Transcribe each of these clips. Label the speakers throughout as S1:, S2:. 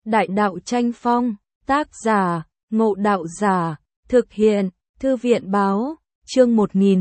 S1: Đại đạo tranh phong, tác giả, Ngộ Đạo Giả, thực hiện, Thư viện báo, chương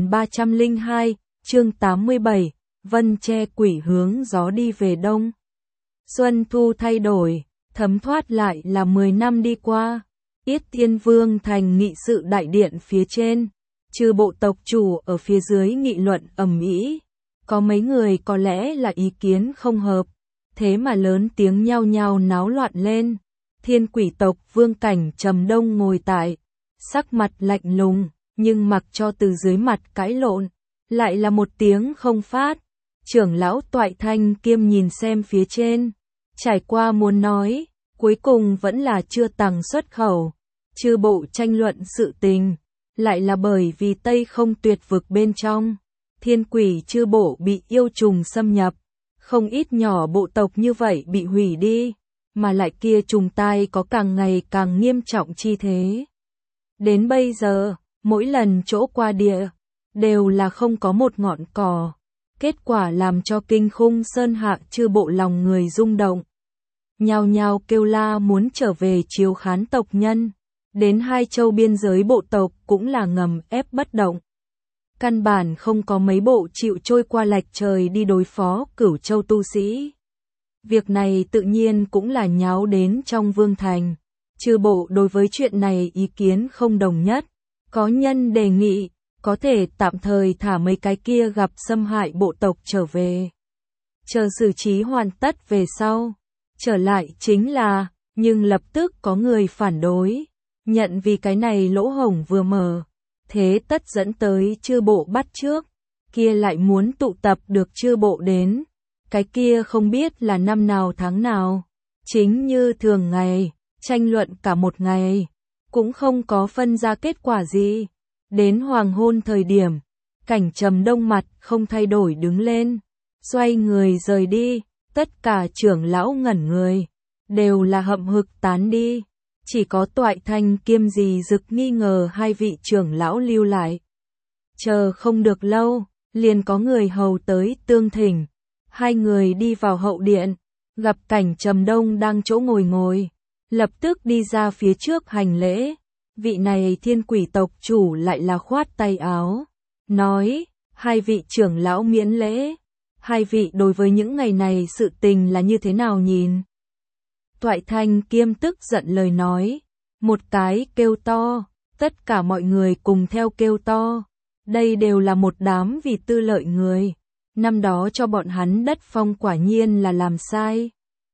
S1: 1302, chương 87, Vân Tre Quỷ hướng gió đi về đông. Xuân thu thay đổi, thấm thoát lại là 10 năm đi qua. Yết Thiên Vương thành nghị sự đại điện phía trên, chư bộ tộc chủ ở phía dưới nghị luận ầm ĩ. Có mấy người có lẽ là ý kiến không hợp, thế mà lớn tiếng nhao nhao náo loạn lên. Thiên Quỷ tộc Vương Cảnh Trầm Đông ngồi tại, sắc mặt lạnh lùng, nhưng mặc cho từ dưới mặt cãi lộn, lại là một tiếng không phát. Trưởng lão Toại Thanh Kiêm nhìn xem phía trên, trải qua muốn nói, cuối cùng vẫn là chưa tăng xuất khẩu. Chư bộ tranh luận sự tình, lại là bởi vì Tây Không Tuyệt vực bên trong, Thiên Quỷ chư bộ bị yêu trùng xâm nhập, không ít nhỏ bộ tộc như vậy bị hủy đi, mà lại kia trùng tai có càng ngày càng nghiêm trọng chi thế. Đến bây giờ, mỗi lần chỗ qua địa, đều là không có một ngọn cỏ, kết quả làm cho Kinh Khung Sơn hạ chư bộ lòng người rung động. Nhao nhao kêu la muốn trở về chiếu khán tộc nhân, đến hai châu biên giới bộ tộc cũng là ngầm ép bất động. Căn bản không có mấy bộ chịu trôi qua lạch trời đi đối phó Cửu Châu tu sĩ. Việc này tự nhiên cũng là nháo đến trong Vương Thành. Chư bộ đối với chuyện này ý kiến không đồng nhất. Có nhân đề nghị, có thể tạm thời thả mấy cái kia gặp xâm hại bộ tộc trở về. Chờ xử trí hoàn tất về sau. Trở lại chính là, nhưng lập tức có người phản đối. Nhận vì cái này lỗ hổng vừa mở. Thế tất dẫn tới chư bộ bắt trước, kia lại muốn tụ tập được chư bộ đến, cái kia không biết là năm nào tháng nào, chính như thường ngày, tranh luận cả một ngày, cũng không có phân ra kết quả gì. Đến hoàng hôn thời điểm, Cảnh Trầm Đông mặt không thay đổi đứng lên, xoay người rời đi, tất cả trưởng lão ngẩn người, đều là hậm hực tán đi. Chỉ có Toại Thanh Kiêm gì rực nghi ngờ hai vị trưởng lão lưu lại. Chờ không được lâu, liền có người hầu tới tương thỉnh. Hai người đi vào hậu điện, gặp Cảnh Trầm Đông đang chỗ ngồi, lập tức đi ra phía trước hành lễ. Vị này Thiên Quỷ tộc chủ lại là khoát tay áo, nói, hai vị trưởng lão miễn lễ. Hai vị đối với những ngày này sự tình là như thế nào nhìn? Toại Thanh Kiêm tức giận lời nói, một cái kêu to, tất cả mọi người cùng theo kêu to, đây đều là một đám vì tư lợi người, năm đó cho bọn hắn đất phong quả nhiên là làm sai.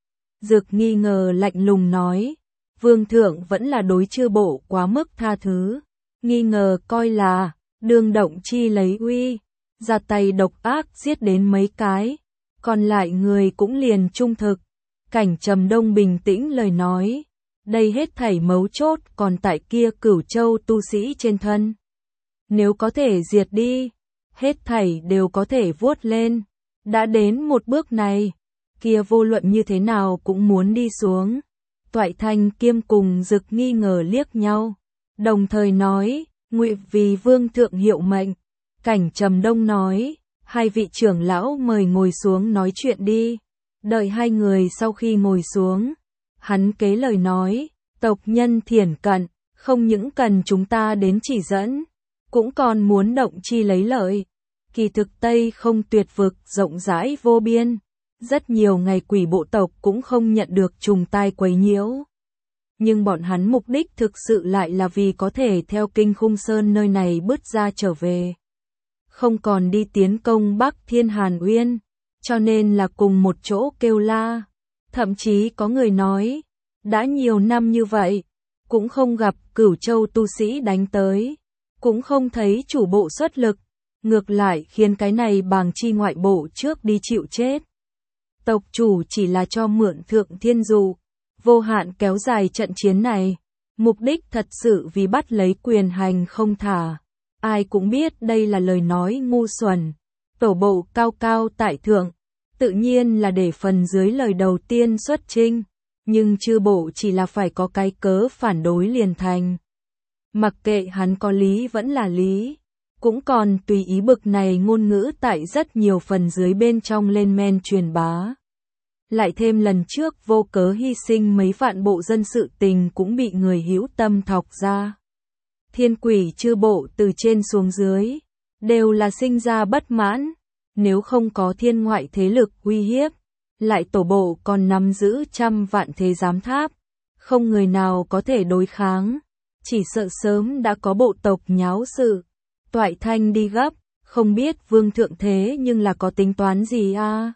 S1: Dực nghi ngờ lạnh lùng nói, Vương thượng vẫn là đối chư bộ quá mức tha thứ, nghi ngờ coi là, đương động chi lấy uy, ra tay độc ác giết đến mấy cái, còn lại người cũng liền trung thực. Cảnh Trầm Đông bình tĩnh lời nói, đây hết thảy mấu chốt còn tại kia Cửu Châu tu sĩ trên thân. Nếu có thể diệt đi, hết thảy đều có thể vuốt lên. Đã đến một bước này, kia vô luận như thế nào cũng muốn đi xuống. Toại Thanh Kiêm cùng Dực nghi ngờ liếc nhau, đồng thời nói, ngụy vì Vương thượng hiệu mệnh. Cảnh Trầm Đông nói, hai vị trưởng lão mời ngồi xuống nói chuyện đi. Đợi hai người sau khi ngồi xuống, hắn kế lời nói, tộc nhân thiển cận, không những cần chúng ta đến chỉ dẫn, cũng còn muốn động chi lấy lợi. Kỳ thực Tây Không Tuyệt vực rộng rãi vô biên, rất nhiều ngày quỷ bộ tộc cũng không nhận được trùng tai quấy nhiễu. Nhưng bọn hắn mục đích thực sự lại là vì có thể theo Kinh Khung Sơn nơi này bứt ra trở về. Không còn đi tiến công Bắc Thiên Hàn Uyên. Cho nên là cùng một chỗ kêu la. Thậm chí có người nói, đã nhiều năm như vậy, cũng không gặp Cửu Châu tu sĩ đánh tới, cũng không thấy chủ bộ xuất lực, ngược lại khiến cái này bàng chi ngoại bộ trước đi chịu chết. Tộc chủ chỉ là cho mượn Thượng Thiên Dụ, vô hạn kéo dài trận chiến này, mục đích thật sự vì bắt lấy quyền hành không thả. Ai cũng biết đây là lời nói ngu xuẩn. Tổ bộ cao cao tại thượng, tự nhiên là để phần dưới lời đầu tiên xuất chinh, nhưng chư bộ chỉ là phải có cái cớ phản đối liền thành. Mặc kệ hắn có lý vẫn là lý, cũng còn tùy ý bực này ngôn ngữ tại rất nhiều phần dưới bên trong lên men truyền bá. lại thêm lần trước vô cớ hy sinh mấy vạn bộ dân sự tình cũng bị người hữu tâm thọc ra. Thiên quỷ chư bộ từ trên xuống dưới, đều là sinh ra bất mãn, nếu không có thiên ngoại thế lực uy hiếp, lại tổ bộ còn nắm giữ trăm vạn thế giám tháp, không người nào có thể đối kháng, chỉ sợ sớm đã có bộ tộc nháo sự. Toại Thanh đi gấp, không biết vương thượng thế nhưng là có tính toán gì a?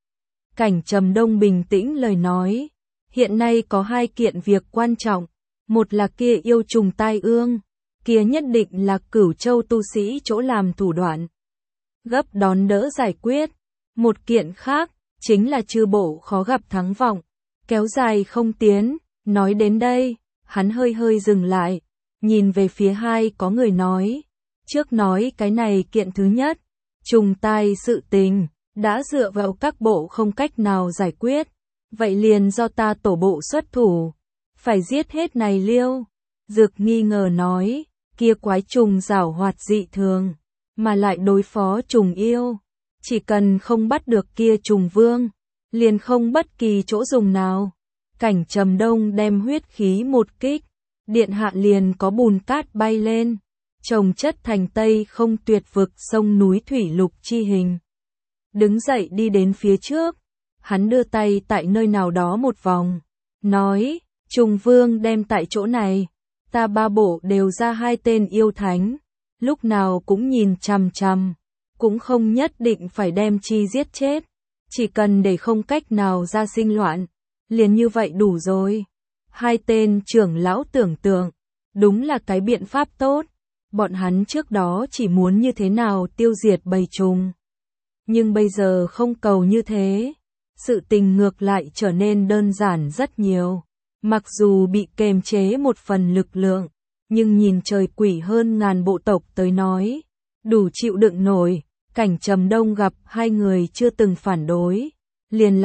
S1: Cảnh Trầm Đông bình tĩnh lời nói, hiện nay có hai kiện việc quan trọng, một là kia yêu trùng tai ương, kia nhất định là Cửu Châu tu sĩ chỗ làm thủ đoạn, gấp đón đỡ giải quyết, một kiện khác, chính là chư bộ khó gặp thắng vọng, kéo dài không tiến, nói đến đây, hắn hơi hơi dừng lại, nhìn về phía hai có người nói, trước nói cái này kiện thứ nhất, trùng tai sự tình, đã dựa vào các bộ không cách nào giải quyết, vậy liền do ta tổ bộ xuất thủ, phải giết hết này liêu. Dược nghi ngờ nói, kia quái trùng giảo hoạt dị thường, mà lại đối phó trùng yêu, chỉ cần không bắt được kia trùng vương, liền không bất kỳ chỗ dùng nào. Cảnh Trầm Đông đem huyết khí một kích, điện hạ liền có bùn cát bay lên, trồng chất thành tây không tuyệt vực sông núi thủy lục chi hình. Đứng dậy đi đến phía trước, hắn đưa tay tại nơi nào đó một vòng, nói, trùng vương đem tại chỗ này, ta ba bộ đều ra hai tên yêu thánh, lúc nào cũng nhìn chằm chằm, cũng không nhất định phải đem chi giết chết, chỉ cần để không cách nào ra sinh loạn, liền như vậy đủ rồi. Hai tên trưởng lão tưởng tượng, đúng là cái biện pháp tốt, bọn hắn trước đó chỉ muốn như thế nào tiêu diệt bầy trùng. Nhưng bây giờ không cầu như thế, sự tình ngược lại trở nên đơn giản rất nhiều. Mặc dù bị kềm chế một phần lực lượng, nhưng nhìn trời quỷ hơn ngàn bộ tộc tới nói, đủ chịu đựng nổi. Cảnh Trầm Đông gặp hai người chưa từng phản đối, liền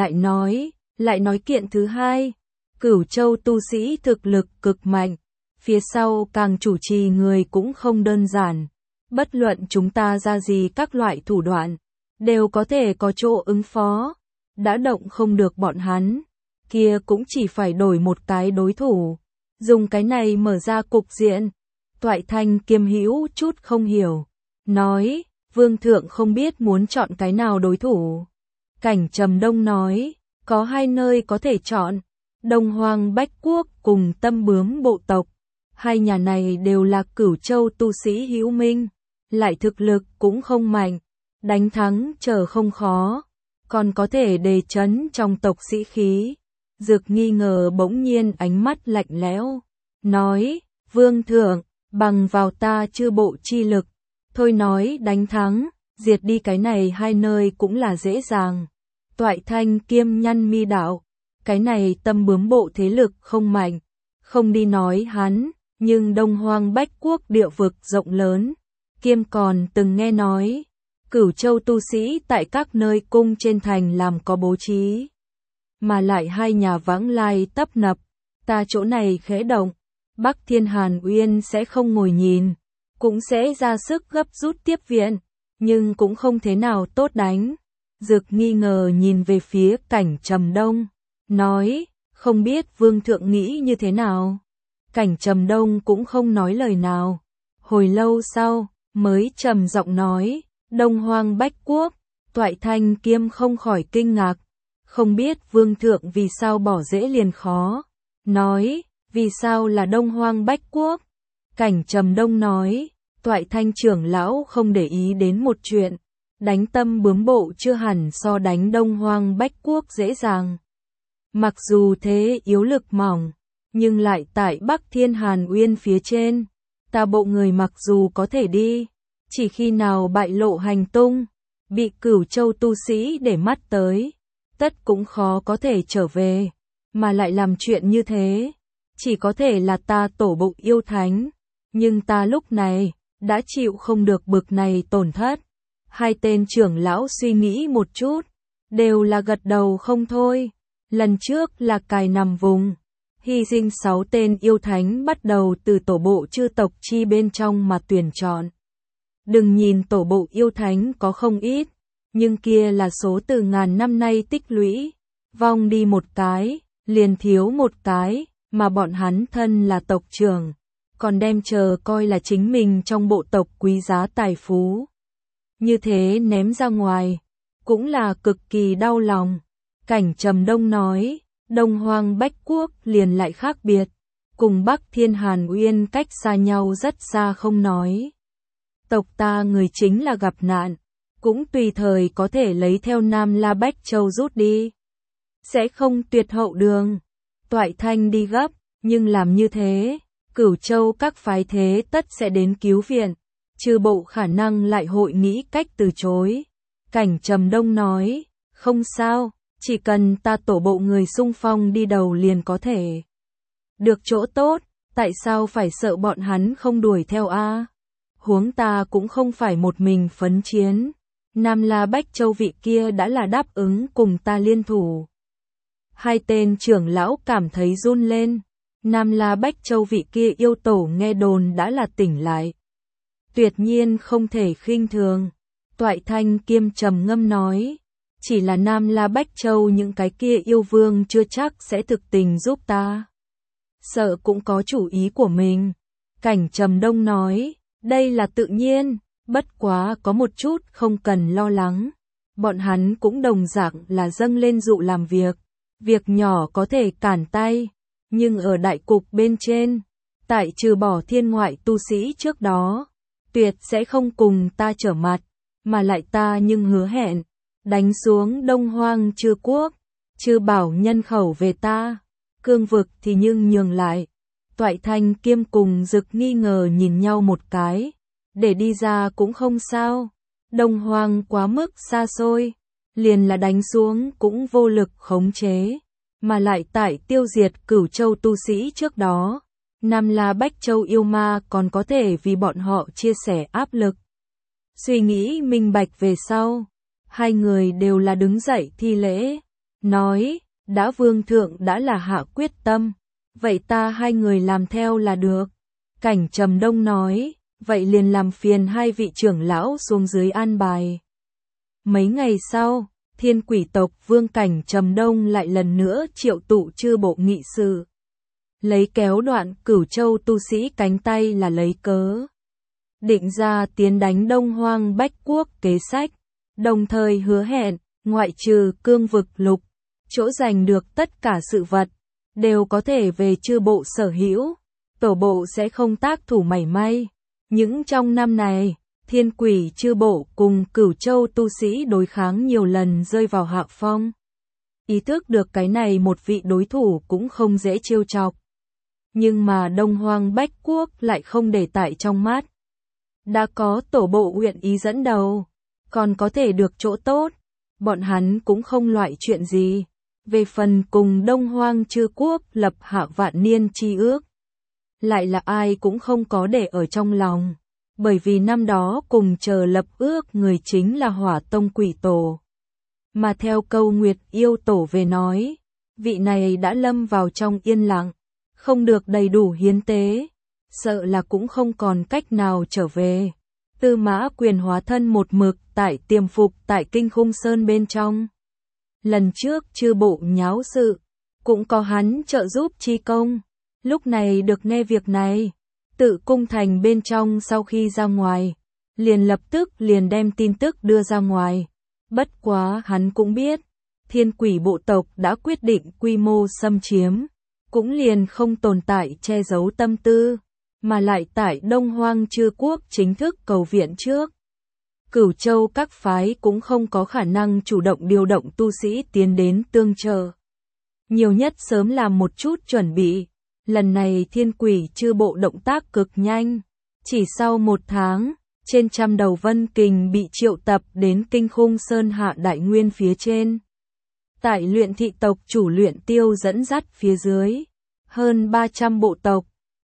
S1: lại nói kiện thứ hai, Cửu Châu tu sĩ thực lực cực mạnh, phía sau càng chủ trì người cũng không đơn giản, bất luận chúng ta ra gì các loại thủ đoạn, đều có thể có chỗ ứng phó, đã động không được bọn hắn, kia cũng chỉ phải đổi một cái đối thủ, dùng cái này mở ra cục diện. Toại Thanh Kiêm hữu chút không hiểu, nói, vương thượng không biết muốn chọn cái nào đối thủ. Cảnh Trầm Đông nói, có hai nơi có thể chọn, Đông Hoang Bách Quốc cùng Tâm Bướm bộ tộc, hai nhà này đều là Cửu Châu tu sĩ hữu minh, lại thực lực cũng không mạnh, đánh thắng chờ không khó, còn có thể đề chấn trong tộc sĩ khí. Dược nghi ngờ bỗng nhiên ánh mắt lạnh lẽo, nói, vương thượng, bằng vào ta chư bộ chi lực, thôi nói đánh thắng, diệt đi cái này hai nơi cũng là dễ dàng. Toại Thanh Kiêm nhăn mi đạo, cái này Tâm Bướm bộ thế lực không mạnh, không đi nói hắn, nhưng Đông Hoang Bách Quốc địa vực rộng lớn, Kiêm còn từng nghe nói, Cửu Châu tu sĩ tại các nơi cung trên thành làm có bố trí, mà lại hai nhà vãng lai tấp nập, ta chỗ này khẽ động, Bắc Thiên Hàn Uyên sẽ không ngồi nhìn, cũng sẽ ra sức gấp rút tiếp viện, nhưng cũng không thế nào tốt đánh. Dược nghi ngờ nhìn về phía Cảnh Trầm Đông, nói, không biết vương thượng nghĩ như thế nào. Cảnh Trầm Đông cũng không nói lời nào, hồi lâu sau, mới trầm giọng nói, Đông Hoang Bách Quốc. Toại Thanh Kiêm không khỏi kinh ngạc, không biết vương thượng vì sao bỏ dễ liền khó, nói, vì sao là Đông Hoang Bách Quốc. Cảnh Trầm Đông nói, Toại Thanh trưởng lão không để ý đến một chuyện, đánh Tâm Bướm bộ chưa hẳn so đánh Đông Hoang Bách Quốc dễ dàng. Mặc dù thế yếu lực mỏng, nhưng lại tại Bắc Thiên Hàn Uyên phía trên, ta bộ người mặc dù có thể đi, chỉ khi nào bại lộ hành tung, bị Cửu Châu tu sĩ để mắt tới, tất cũng khó có thể trở về, mà lại làm chuyện như thế, chỉ có thể là ta tổ bộ yêu thánh, nhưng ta lúc này đã chịu không được bực này tổn thất. Hai tên trưởng lão suy nghĩ một chút, đều là gật đầu không thôi. Lần trước là cài nằm vùng, hy sinh 6 tên yêu thánh bắt đầu từ tổ bộ chư tộc chi bên trong mà tuyển chọn. Đừng nhìn tổ bộ yêu thánh có không ít, nhưng kia là số từ ngàn năm nay tích lũy, vong đi một cái, liền thiếu một cái, mà bọn hắn thân là tộc trưởng, còn đem chờ coi là chính mình trong bộ tộc quý giá tài phú. Như thế ném ra ngoài, cũng là cực kỳ đau lòng. Cảnh Trầm Đông nói, Đông Hoang Bách Quốc liền lại khác biệt, cùng Bắc Thiên Hàn Uyên cách xa nhau rất xa không nói. Tộc ta người chính là gặp nạn, cũng tùy thời có thể lấy theo Nam La Bách Châu rút đi. Sẽ không tuyệt hậu đường. Toại Thanh đi gấp, nhưng làm như thế, Cửu Châu các phái thế tất sẽ đến cứu viện, trừ bộ khả năng lại hội nghĩ cách từ chối. Cảnh Trầm Đông nói, không sao, chỉ cần ta tổ bộ người xung phong đi đầu liền có thể được chỗ tốt, tại sao phải sợ bọn hắn không đuổi theo a? Huống ta cũng không phải một mình phấn chiến, Nam La Bách Châu vị kia đã là đáp ứng cùng ta liên thủ. Hai tên trưởng lão cảm thấy run lên, Nam La Bách Châu vị kia yêu tổ nghe đồn đã là tỉnh lại. Tuyệt nhiên không thể khinh thường. Toại Thanh kiêm trầm ngâm nói, chỉ là Nam La Bách Châu những cái kia yêu vương chưa chắc sẽ thực tình giúp ta. Sợ cũng có chủ ý của mình. Cảnh Trầm Đông nói, đây là tự nhiên, bất quá có một chút không cần lo lắng. Bọn hắn cũng đồng dạng là dâng lên dụ làm việc nhỏ có thể cản tay, nhưng ở đại cục bên trên, tại trừ bỏ thiên ngoại tu sĩ trước đó, tuyệt sẽ không cùng ta trở mặt, mà lại ta nhưng hứa hẹn, đánh xuống Đông Hoang Chư Quốc, chư bảo nhân khẩu về ta, cương vực thì nhưng nhường lại. Toại Thanh kiêm cùng Dực nghi ngờ nhìn nhau một cái, để đi ra cũng không sao, Đông Hoang quá mức xa xôi, liền là đánh xuống cũng vô lực khống chế, mà lại tại tiêu diệt Cửu Châu tu sĩ trước đó, Nam La Bách Châu yêu ma còn có thể vì bọn họ chia sẻ áp lực. Suy nghĩ minh bạch về sau, hai người đều là đứng dậy thi lễ, nói, đã vương thượng đã là hạ quyết tâm, vậy ta hai người làm theo là được. Cảnh Trầm Đông nói, vậy liền làm phiền hai vị trưởng lão xuống dưới an bài. Mấy ngày sau, Thiên Quỷ tộc vương Cảnh Trầm Đông lại lần nữa triệu tụ chư bộ nghị sự. Lấy kéo đoạn Cửu Châu tu sĩ cánh tay là lấy cớ. Định ra tiến đánh Đông Hoang Bách Quốc kế sách, đồng thời hứa hẹn, ngoại trừ cương vực lục, chỗ giành được tất cả sự vật, đều có thể về chư bộ sở hữu, tổ bộ sẽ không tác thủ mảy may. Những trong năm này, Thiên Quỷ chư bộ cùng Cửu Châu tu sĩ đối kháng nhiều lần rơi vào hạ phong. Ý thức được cái này một vị đối thủ cũng không dễ trêu chọc. Nhưng mà Đông Hoang Bách Quốc lại không để tại trong mắt. Đã có tổ bộ nguyện ý dẫn đầu, còn có thể được chỗ tốt, bọn hắn cũng không loại chuyện gì. Về phần cùng Đông Hoang Chư Quốc lập hạ vạn niên chi ước, lại là ai cũng không có để ở trong lòng, bởi vì năm đó cùng chờ lập ước người chính là Hỏa Tông Quỷ Tổ. Mà theo câu Nguyệt Yêu Tổ về nói, vị này đã lâm vào trong yên lặng, không được đầy đủ hiến tế, sợ là cũng không còn cách nào trở về. Tư Mã Quyền hóa thân một mực tại tiềm phục tại Kinh Khung Sơn bên trong. Lần trước chư bộ nháo sự, cũng có hắn trợ giúp chi công. Lúc này được nghe việc này, Tự Cung Thành bên trong sau khi ra ngoài, liền lập tức liền đem tin tức đưa ra ngoài. Bất quá hắn cũng biết, Thiên Quỷ bộ tộc đã quyết định quy mô xâm chiếm, cũng liền không tồn tại che giấu tâm tư, mà lại tại Đông Hoang Chư Quốc chính thức cầu viện trước. Cửu Châu các phái cũng không có khả năng chủ động điều động tu sĩ tiến đến tương trợ. Nhiều nhất sớm làm một chút chuẩn bị. Lần này Thiên Quỷ chư bộ động tác cực nhanh. Chỉ sau một tháng, trên trăm đầu vân kình bị triệu tập đến Kinh Khung Sơn hạ đại nguyên phía trên. Tại Luyện Thị tộc chủ Luyện Tiêu dẫn dắt phía dưới, hơn 300 bộ tộc,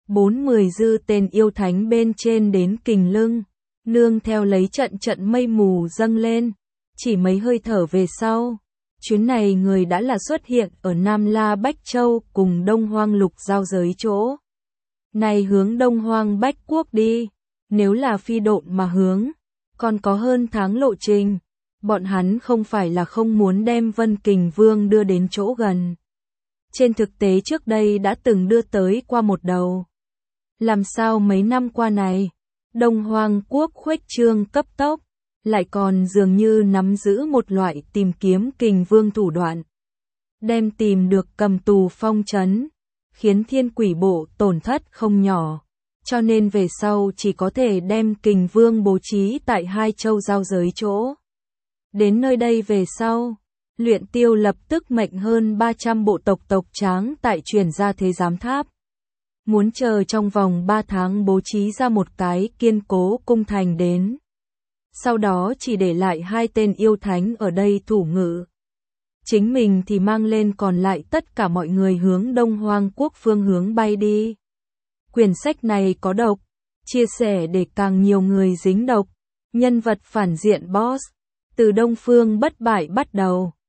S1: 40 dư tên yêu thánh bên trên đến kình lưng, nương theo lấy trận mây mù dâng lên, chỉ mấy hơi thở về sau, chuyến này người đã là xuất hiện ở Nam La Bách Châu cùng Đông Hoang Lục giao giới chỗ. Này hướng Đông Hoang Bách Quốc đi, nếu là phi độn mà hướng, còn có hơn tháng lộ trình, Bọn hắn không phải là không muốn đem Vân Kình Vương đưa đến chỗ gần. Trên thực tế trước đây đã từng đưa tới qua một đầu. Làm sao mấy năm qua này, Đông Hoang Quốc khuếch trương cấp tốc, lại còn dường như nắm giữ một loại tìm kiếm Kình Vương thủ đoạn. Đem tìm được cầm tù phong trấn, khiến Thiên Quỷ Bộ tổn thất không nhỏ. Cho nên về sau chỉ có thể đem Kình Vương bố trí tại hai châu giao giới chỗ. Đến nơi đây về sau, Luyện Tiêu lập tức mệnh hơn 300 bộ tộc tộc tráng tại truyền ra thế giám tháp. Muốn chờ trong vòng 3 tháng bố trí ra một cái kiên cố cung thành đến. Sau đó chỉ để lại 2 tên yêu thánh ở đây thủ ngự. Chính mình thì mang lên còn lại tất cả mọi người hướng Đông Hoang Quốc phương hướng bay đi. Quyển sách này có độc, chia sẻ để càng nhiều người dính độc. Nhân vật phản diện boss, từ Đông Phương bất bại bắt đầu.